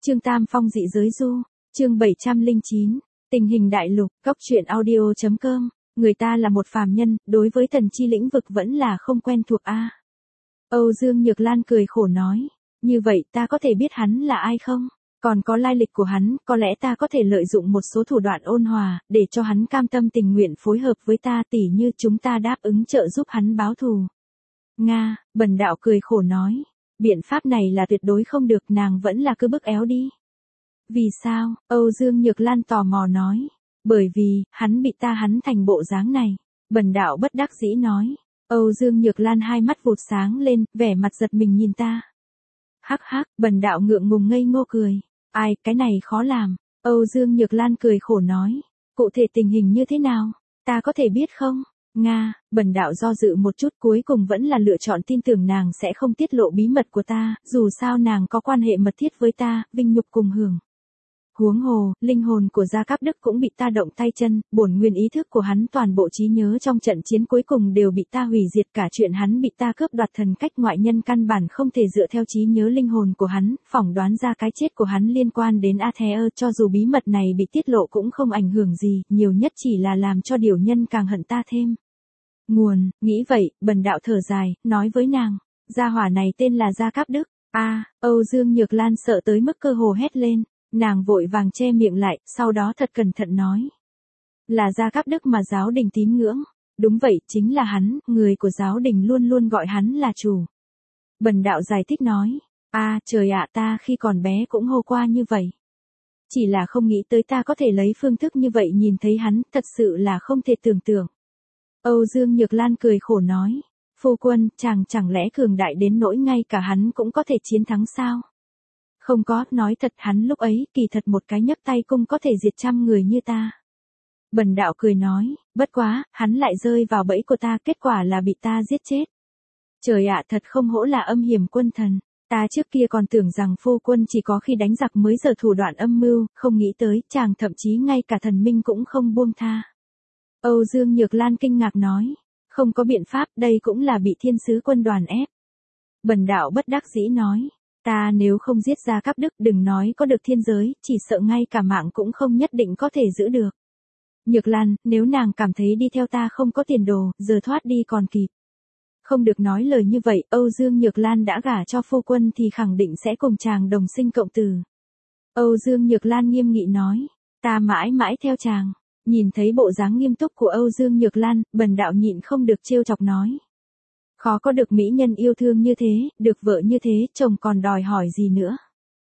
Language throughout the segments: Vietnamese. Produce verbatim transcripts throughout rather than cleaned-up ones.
Chương Tam Phong dị giới du, chương bảy trăm lẻ chín, tình hình đại lục, góc truyện audio chấm com, người ta là một phàm nhân, đối với thần chi lĩnh vực vẫn là không quen thuộc a. Âu Dương Nhược Lan cười khổ nói, như vậy ta có thể biết hắn là ai không? Còn có lai lịch của hắn, có lẽ ta có thể lợi dụng một số thủ đoạn ôn hòa, để cho hắn cam tâm tình nguyện phối hợp với ta, tỉ như chúng ta đáp ứng trợ giúp hắn báo thù. Nga, Bần Đạo cười khổ nói, biện pháp này là tuyệt đối không được, nàng vẫn là cứ bức éo đi. Vì sao? Âu Dương Nhược Lan tò mò nói, bởi vì, hắn bị ta hắn thành bộ dáng này. Bần Đạo bất đắc dĩ nói, Âu Dương Nhược Lan hai mắt vụt sáng lên, vẻ mặt giật mình nhìn ta. Hắc hắc, Bần Đạo ngượng ngùng ngây ngô cười, ai, cái này khó làm. Âu Dương Nhược Lan cười khổ nói, cụ thể tình hình như thế nào, ta có thể biết không? Nga, Bần Đạo do dự một chút, cuối cùng vẫn là lựa chọn tin tưởng nàng sẽ không tiết lộ bí mật của ta, dù sao nàng có quan hệ mật thiết với ta, vinh nhục cùng hưởng. Huống hồ, linh hồn của Gia Cáp Đức cũng bị ta động tay chân, bổn nguyên ý thức của hắn toàn bộ trí nhớ trong trận chiến cuối cùng đều bị ta hủy diệt, cả chuyện hắn bị ta cướp đoạt thần cách ngoại nhân căn bản không thể dựa theo trí nhớ linh hồn của hắn, phỏng đoán ra cái chết của hắn liên quan đến Aether, cho dù bí mật này bị tiết lộ cũng không ảnh hưởng gì, nhiều nhất chỉ là làm cho điều nhân càng hận ta thêm. Nguồn, nghĩ vậy, Bần Đạo thở dài, nói với nàng, gia hỏa này tên là Gia Cáp Đức. A, à, Âu Dương Nhược Lan sợ tới mức cơ hồ hét lên, nàng vội vàng che miệng lại, sau đó thật cẩn thận nói, là Gia Cáp Đức mà giáo đình tín ngưỡng. Đúng vậy, chính là hắn, người của giáo đình luôn luôn gọi hắn là chủ. Bần Đạo giải thích nói, a, à, trời ạ, ta khi còn bé cũng hô qua như vậy. Chỉ là không nghĩ tới ta có thể lấy phương thức như vậy nhìn thấy hắn, thật sự là không thể tưởng tượng. Âu Dương Nhược Lan cười khổ nói, phu quân, chàng chẳng lẽ cường đại đến nỗi ngay cả hắn cũng có thể chiến thắng sao? Không có, nói thật, hắn lúc ấy, kỳ thật một cái nhấc tay cung có thể diệt trăm người như ta. Bần Đạo cười nói, bất quá, hắn lại rơi vào bẫy của ta, kết quả là bị ta giết chết. Trời ạ, thật không hổ là âm hiểm quân thần, ta trước kia còn tưởng rằng phu quân chỉ có khi đánh giặc mới giờ thủ đoạn âm mưu, không nghĩ tới, chàng thậm chí ngay cả thần minh cũng không buông tha. Âu Dương Nhược Lan kinh ngạc nói, không có biện pháp, đây cũng là bị thiên sứ quân đoàn ép. Bần Đạo bất đắc dĩ nói, ta nếu không giết Gia Cáp Đức, đừng nói có được thiên giới, chỉ sợ ngay cả mạng cũng không nhất định có thể giữ được. Nhược Lan, nếu nàng cảm thấy đi theo ta không có tiền đồ, giờ thoát đi còn kịp. Không được nói lời như vậy, Âu Dương Nhược Lan đã gả cho phu quân thì khẳng định sẽ cùng chàng đồng sinh cộng tử. Âu Dương Nhược Lan nghiêm nghị nói, ta mãi mãi theo chàng. Nhìn thấy bộ dáng nghiêm túc của Âu Dương Nhược Lan, Bần Đạo nhịn không được trêu chọc nói. Khó có được mỹ nhân yêu thương như thế, được vợ như thế, chồng còn đòi hỏi gì nữa.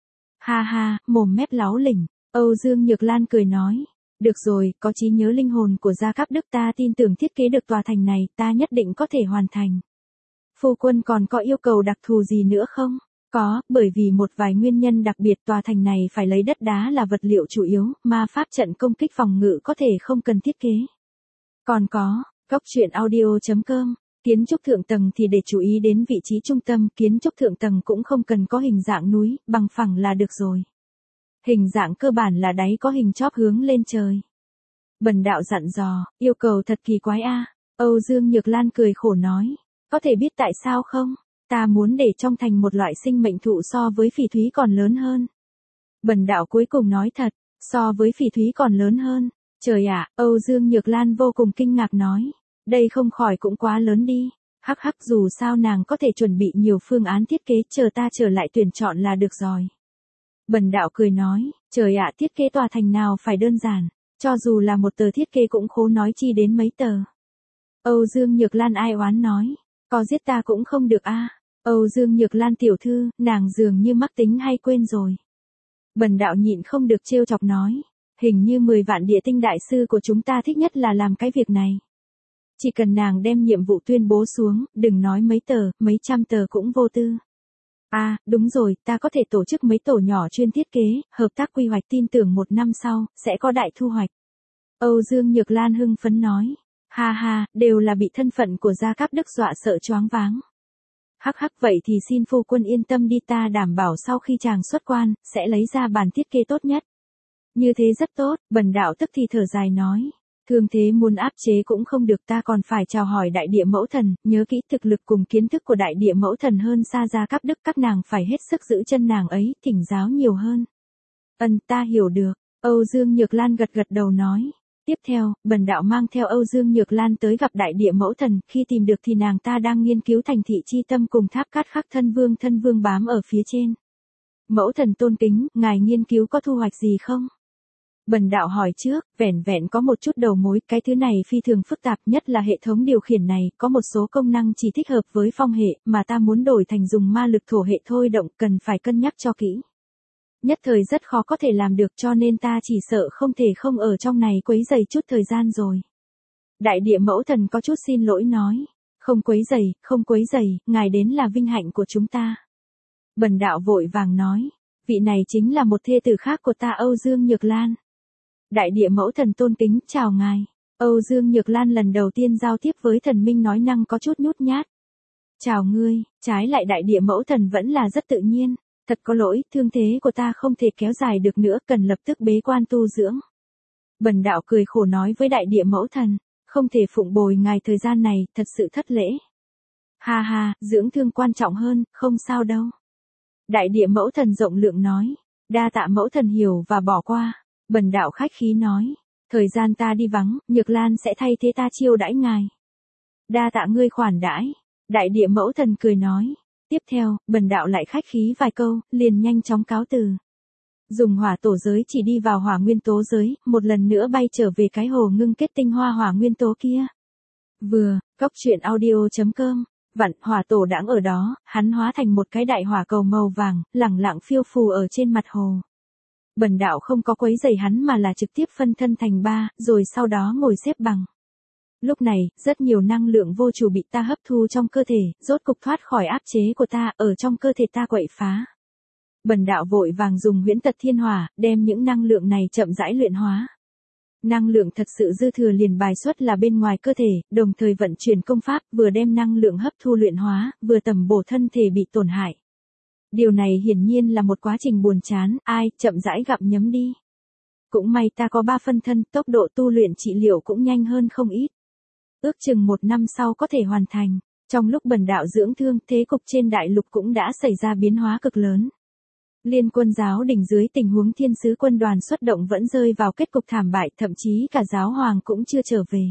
Ha ha, mồm mép láo lỉnh, Âu Dương Nhược Lan cười nói. Được rồi, có trí nhớ linh hồn của Gia Cáp Đức, ta tin tưởng thiết kế được tòa thành này, ta nhất định có thể hoàn thành. Phu quân còn có yêu cầu đặc thù gì nữa không? Có, bởi vì một vài nguyên nhân đặc biệt, tòa thành này phải lấy đất đá là vật liệu chủ yếu, ma pháp trận công kích phòng ngự có thể không cần thiết kế. Còn có, góc truyện audio chấm com, kiến trúc thượng tầng thì để chú ý đến vị trí trung tâm, kiến trúc thượng tầng cũng không cần có hình dạng núi, bằng phẳng là được rồi. Hình dạng cơ bản là đáy có hình chóp hướng lên trời. Bần Đạo dặn dò, yêu cầu thật kỳ quái a. Âu Dương Nhược Lan cười khổ nói, có thể biết tại sao không? Ta muốn để trong thành một loại sinh mệnh thụ so với phỉ thúy còn lớn hơn. Bần Đạo cuối cùng nói thật, so với phỉ thúy còn lớn hơn. Trời ạ, Âu Dương Nhược Lan vô cùng kinh ngạc nói, đây không khỏi cũng quá lớn đi. Hắc hắc, dù sao nàng có thể chuẩn bị nhiều phương án thiết kế, chờ ta trở lại tuyển chọn là được rồi. Bần Đạo cười nói, trời ạ, thiết kế tòa thành nào phải đơn giản, cho dù là một tờ thiết kế cũng khó nói chi đến mấy tờ. Âu Dương Nhược Lan ai oán nói, có giết ta cũng không được a. Âu Dương Nhược Lan tiểu thư, nàng dường như mắc tính hay quên rồi. Bần Đạo nhịn không được trêu chọc nói, hình như mười vạn địa tinh đại sư của chúng ta thích nhất là làm cái việc này. Chỉ cần nàng đem nhiệm vụ tuyên bố xuống, đừng nói mấy tờ, mấy trăm tờ cũng vô tư. À, đúng rồi, ta có thể tổ chức mấy tổ nhỏ chuyên thiết kế, hợp tác quy hoạch, tin tưởng một năm sau, sẽ có đại thu hoạch. Âu Dương Nhược Lan hưng phấn nói, ha ha, đều là bị thân phận của Gia Cáp Đức dọa sợ choáng váng. Hắc hắc, vậy thì xin phu quân yên tâm đi, ta đảm bảo sau khi chàng xuất quan, sẽ lấy ra bản thiết kế tốt nhất. Như thế rất tốt, Bần Đạo tức thì thở dài nói. Thương thế muốn áp chế cũng không được, ta còn phải chào hỏi đại địa mẫu thần, nhớ kỹ thực lực cùng kiến thức của đại địa mẫu thần hơn xa Gia Cáp Đức, các nàng phải hết sức giữ chân nàng ấy, thỉnh giáo nhiều hơn. Ân, ta hiểu được. Âu Dương Nhược Lan gật gật đầu nói. Tiếp theo, bần đạo mang theo Âu Dương Nhược Lan tới gặp đại địa mẫu thần, khi tìm được thì nàng ta đang nghiên cứu thành thị chi tâm cùng tháp cát khắc thân vương thân vương bám ở phía trên. Mẫu thần tôn kính, ngài nghiên cứu có thu hoạch gì không? Bần đạo hỏi trước, vẻn vẹn có một chút đầu mối, cái thứ này phi thường phức tạp, nhất là hệ thống điều khiển này, có một số công năng chỉ thích hợp với phong hệ, mà ta muốn đổi thành dùng ma lực thổ hệ thôi động, cần phải cân nhắc cho kỹ. Nhất thời rất khó có thể làm được, cho nên ta chỉ sợ không thể không ở trong này quấy rầy chút thời gian rồi. Đại địa mẫu thần có chút xin lỗi nói, không quấy rầy, không quấy rầy, ngài đến là vinh hạnh của chúng ta. Bần đạo vội vàng nói, vị này chính là một thê tử khác của ta Âu Dương Nhược Lan. Đại địa mẫu thần tôn kính, chào ngài. Âu Dương Nhược Lan lần đầu tiên giao tiếp với thần minh nói năng có chút nhút nhát. Chào ngươi, trái lại đại địa mẫu thần vẫn là rất tự nhiên. Thật có lỗi, thương thế của ta không thể kéo dài được nữa, cần lập tức bế quan tu dưỡng. Bần đạo cười khổ nói với đại địa mẫu thần, không thể phụng bồi ngài thời gian này, thật sự thất lễ. Ha ha, dưỡng thương quan trọng hơn, không sao đâu. Đại địa mẫu thần rộng lượng nói, đa tạ mẫu thần hiểu và bỏ qua. Bần đạo khách khí nói, thời gian ta đi vắng, Nhược Lan sẽ thay thế ta chiêu đãi ngài. Đa tạ ngươi khoản đãi. Đại địa mẫu thần cười nói. Tiếp theo, bần đạo lại khách khí vài câu, liền nhanh chóng cáo từ. Dùng hỏa tổ giới chỉ đi vào hỏa nguyên tố giới, một lần nữa bay trở về cái hồ ngưng kết tinh hoa hỏa nguyên tố kia. Vừa, góc truyện audio chấm com, vặn hỏa tổ đãng ở đó, hắn hóa thành một cái đại hỏa cầu màu vàng, lẳng lặng phiêu phù ở trên mặt hồ. Bần đạo không có quấy rầy hắn mà là trực tiếp phân thân thành ba, rồi sau đó ngồi xếp bằng. Lúc này, rất nhiều năng lượng vô chủ bị ta hấp thu trong cơ thể, rốt cục thoát khỏi áp chế của ta, ở trong cơ thể ta quậy phá. Bần đạo vội vàng dùng huyễn tật thiên hỏa, đem những năng lượng này chậm rãi luyện hóa. Năng lượng thật sự dư thừa liền bài xuất là bên ngoài cơ thể, đồng thời vận chuyển công pháp, vừa đem năng lượng hấp thu luyện hóa, vừa tầm bổ thân thể bị tổn hại. Điều này hiển nhiên là một quá trình buồn chán, ai, chậm rãi gặm nhấm đi. Cũng may ta có ba phân thân, tốc độ tu luyện trị liệu cũng nhanh hơn không ít. Ước chừng một năm sau có thể hoàn thành. Trong lúc bần đạo dưỡng thương, thế cục trên đại lục cũng đã xảy ra biến hóa cực lớn. Liên quân giáo đỉnh dưới tình huống thiên sứ quân đoàn xuất động vẫn rơi vào kết cục thảm bại, thậm chí cả giáo hoàng cũng chưa trở về.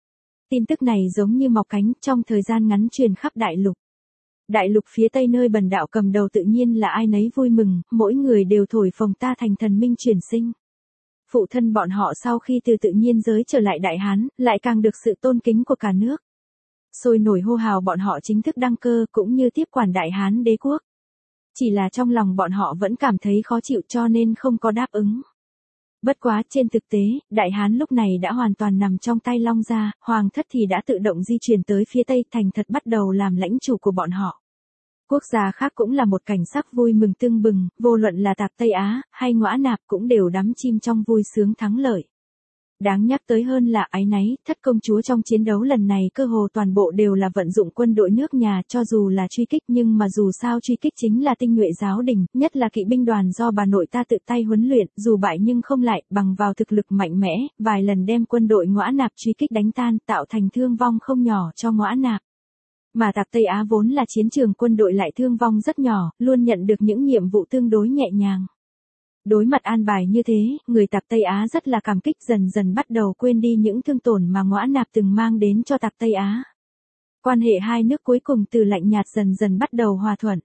Tin tức này giống như mọc cánh, trong thời gian ngắn truyền khắp đại lục. Đại lục phía tây nơi bần đạo cầm đầu tự nhiên là ai nấy vui mừng, mỗi người đều thổi phồng ta thành thần minh chuyển sinh. Phụ thân bọn họ sau khi từ tự nhiên giới trở lại Đại Hán, lại càng được sự tôn kính của cả nước. Sôi nổi hô hào bọn họ chính thức đăng cơ cũng như tiếp quản Đại Hán đế quốc. Chỉ là trong lòng bọn họ vẫn cảm thấy khó chịu cho nên không có đáp ứng. Bất quá trên thực tế, Đại Hán lúc này đã hoàn toàn nằm trong tay Long Gia, Hoàng thất thì đã tự động di chuyển tới phía Tây thành thật bắt đầu làm lãnh chủ của bọn họ. Quốc gia khác cũng là một cảnh sắc vui mừng tưng bừng, vô luận là Tạc Tây Á, hay Ngõa Nạp cũng đều đắm chim trong vui sướng thắng lợi. Đáng nhắc tới hơn là áy náy, thất công chúa trong chiến đấu lần này cơ hồ toàn bộ đều là vận dụng quân đội nước nhà cho dù là truy kích nhưng mà dù sao truy kích chính là tinh nhuệ giáo đình, nhất là kỵ binh đoàn do bà nội ta tự tay huấn luyện, dù bại nhưng không lại, bằng vào thực lực mạnh mẽ, vài lần đem quân đội Ngõa Nạp truy kích đánh tan, tạo thành thương vong không nhỏ cho Ngõa Nạp. Mà Tạc Tây Á vốn là chiến trường quân đội lại thương vong rất nhỏ, luôn nhận được những nhiệm vụ tương đối nhẹ nhàng. Đối mặt an bài như thế, người Tạc Tây Á rất là cảm kích dần dần bắt đầu quên đi những thương tổn mà Ngõa Nạp từng mang đến cho Tạc Tây Á. Quan hệ hai nước cuối cùng từ lạnh nhạt dần dần bắt đầu hòa thuận.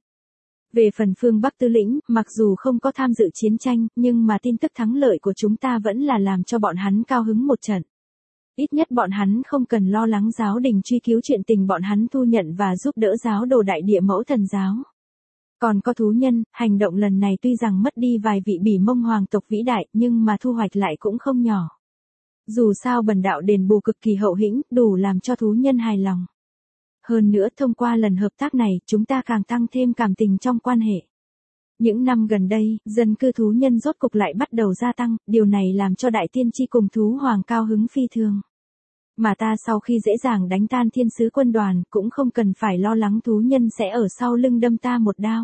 Về phần phương Bắc Tư lĩnh, mặc dù không có tham dự chiến tranh, nhưng mà tin tức thắng lợi của chúng ta vẫn là làm cho bọn hắn cao hứng một trận. Ít nhất bọn hắn không cần lo lắng giáo đình truy cứu chuyện tình bọn hắn thu nhận và giúp đỡ giáo đồ đại địa mẫu thần giáo. Còn có thú nhân, hành động lần này tuy rằng mất đi vài vị bỉ mông hoàng tộc vĩ đại nhưng mà thu hoạch lại cũng không nhỏ. Dù sao bần đạo đền bù cực kỳ hậu hĩnh, đủ làm cho thú nhân hài lòng. Hơn nữa thông qua lần hợp tác này chúng ta càng tăng thêm cảm tình trong quan hệ. Những năm gần đây, dân cư thú nhân rốt cục lại bắt đầu gia tăng, điều này làm cho đại tiên tri cùng thú hoàng cao hứng phi thường. Mà ta sau khi dễ dàng đánh tan thiên sứ quân đoàn, cũng không cần phải lo lắng thú nhân sẽ ở sau lưng đâm ta một đao.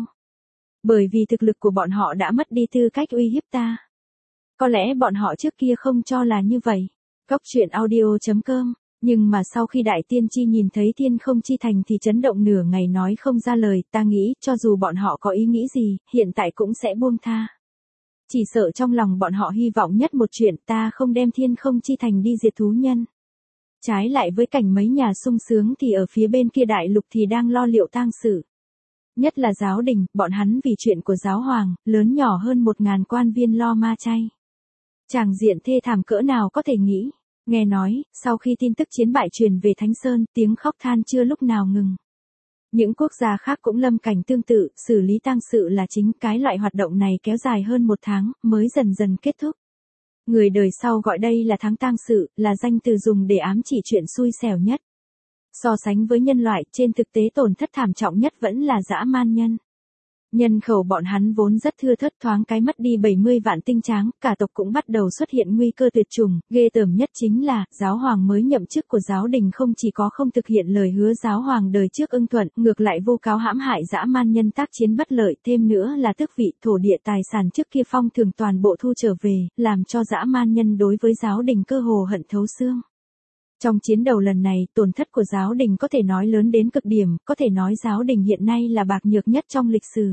Bởi vì thực lực của bọn họ đã mất đi tư cách uy hiếp ta. Có lẽ bọn họ trước kia không cho là như vậy. Góc truyện audio chấm com. Nhưng mà sau khi đại tiên tri nhìn thấy thiên không chi thành thì chấn động nửa ngày nói không ra lời, ta nghĩ cho dù bọn họ có ý nghĩ gì, hiện tại cũng sẽ buông tha. Chỉ sợ trong lòng bọn họ hy vọng nhất một chuyện ta không đem thiên không chi thành đi diệt thú nhân. Trái lại với cảnh mấy nhà sung sướng thì ở phía bên kia đại lục thì đang lo liệu tang sự. Nhất là giáo đình, bọn hắn vì chuyện của giáo hoàng, lớn nhỏ hơn một ngàn quan viên lo ma chay. Tràng diện thê thảm cỡ nào có thể nghĩ. Nghe nói, sau khi tin tức chiến bại truyền về Thánh Sơn, tiếng khóc than chưa lúc nào ngừng. Những quốc gia khác cũng lâm cảnh tương tự, xử lý tang sự là chính, cái loại hoạt động này kéo dài hơn một tháng, mới dần dần kết thúc. Người đời sau gọi đây là tháng tang sự, là danh từ dùng để ám chỉ chuyện xui xẻo nhất. So sánh với nhân loại, trên thực tế tổn thất thảm trọng nhất vẫn là dã man nhân. Nhân khẩu bọn hắn vốn rất thưa thớt, thoáng cái mất đi bảy mươi vạn tinh tráng, cả tộc cũng bắt đầu xuất hiện nguy cơ tuyệt chủng, ghê tởm nhất chính là, giáo hoàng mới nhậm chức của giáo đình không chỉ có không thực hiện lời hứa giáo hoàng đời trước ưng thuận, ngược lại vô cáo hãm hại dã man nhân tác chiến bất lợi, thêm nữa là tước vị, thổ địa tài sản trước kia phong thường toàn bộ thu trở về, làm cho dã man nhân đối với giáo đình cơ hồ hận thấu xương. Trong chiến đầu lần này, tổn thất của giáo đình có thể nói lớn đến cực điểm, có thể nói giáo đình hiện nay là bạc nhược nhất trong lịch sử.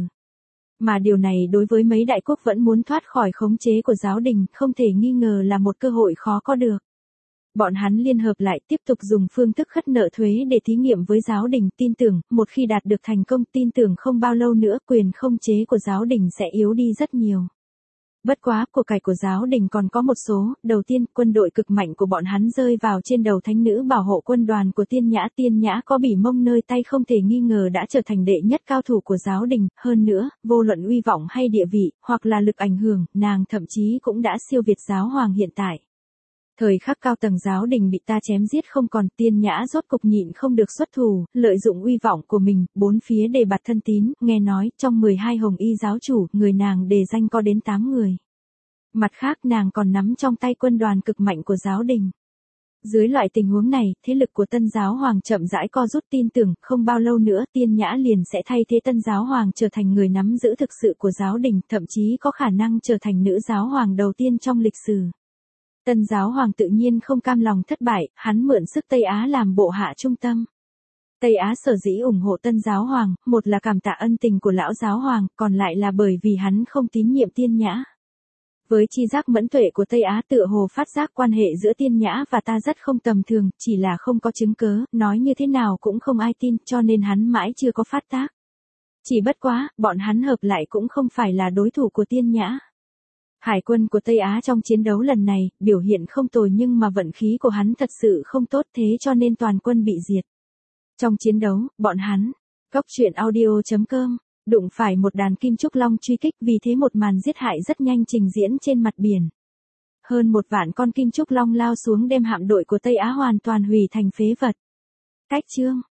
Mà điều này đối với mấy đại quốc vẫn muốn thoát khỏi khống chế của giáo đình, không thể nghi ngờ là một cơ hội khó có được. Bọn hắn liên hợp lại tiếp tục dùng phương thức khất nợ thuế để thí nghiệm với giáo đình, tin tưởng, một khi đạt được thành công, tin tưởng không bao lâu nữa quyền khống chế của giáo đình sẽ yếu đi rất nhiều. Bất quá, của cải của giáo đình còn có một số, đầu tiên, quân đội cực mạnh của bọn hắn rơi vào trên đầu thánh nữ bảo hộ quân đoàn của Tiên Nhã. Tiên Nhã có bỉ mông nơi tay không thể nghi ngờ đã trở thành đệ nhất cao thủ của giáo đình, hơn nữa, vô luận uy vọng hay địa vị, hoặc là lực ảnh hưởng, nàng thậm chí cũng đã siêu việt giáo hoàng hiện tại. Thời khắc cao tầng giáo đình bị ta chém giết không còn, Tiên Nhã rốt cục nhịn không được xuất thủ, lợi dụng uy vọng của mình, bốn phía đề bạt thân tín, nghe nói, trong mười hai hồng y giáo chủ, người nàng đề danh có đến tám người. Mặt khác nàng còn nắm trong tay quân đoàn cực mạnh của giáo đình. Dưới loại tình huống này, thế lực của tân giáo hoàng chậm rãi co rút, tin tưởng, không bao lâu nữa Tiên Nhã liền sẽ thay thế tân giáo hoàng trở thành người nắm giữ thực sự của giáo đình, thậm chí có khả năng trở thành nữ giáo hoàng đầu tiên trong lịch sử. Tân giáo hoàng tự nhiên không cam lòng thất bại, hắn mượn sức Tây Á làm bộ hạ trung tâm. Tây Á sở dĩ ủng hộ tân giáo hoàng, một là cảm tạ ân tình của lão giáo hoàng, còn lại là bởi vì hắn không tín nhiệm Tiên Nhã. Với chi giác mẫn tuệ của Tây Á tựa hồ phát giác quan hệ giữa Tiên Nhã và ta rất không tầm thường, chỉ là không có chứng cớ, nói như thế nào cũng không ai tin, cho nên hắn mãi chưa có phát tác. Chỉ bất quá, bọn hắn hợp lại cũng không phải là đối thủ của Tiên Nhã. Hải quân của Tây Á trong chiến đấu lần này, biểu hiện không tồi nhưng mà vận khí của hắn thật sự không tốt, thế cho nên toàn quân bị diệt. Trong chiến đấu, bọn hắn, góc truyện audio chấm com, đụng phải một đàn kim trúc long truy kích, vì thế một màn giết hại rất nhanh trình diễn trên mặt biển. Hơn một vạn con kim trúc long lao xuống đem hạm đội của Tây Á hoàn toàn hủy thành phế vật. Cách chương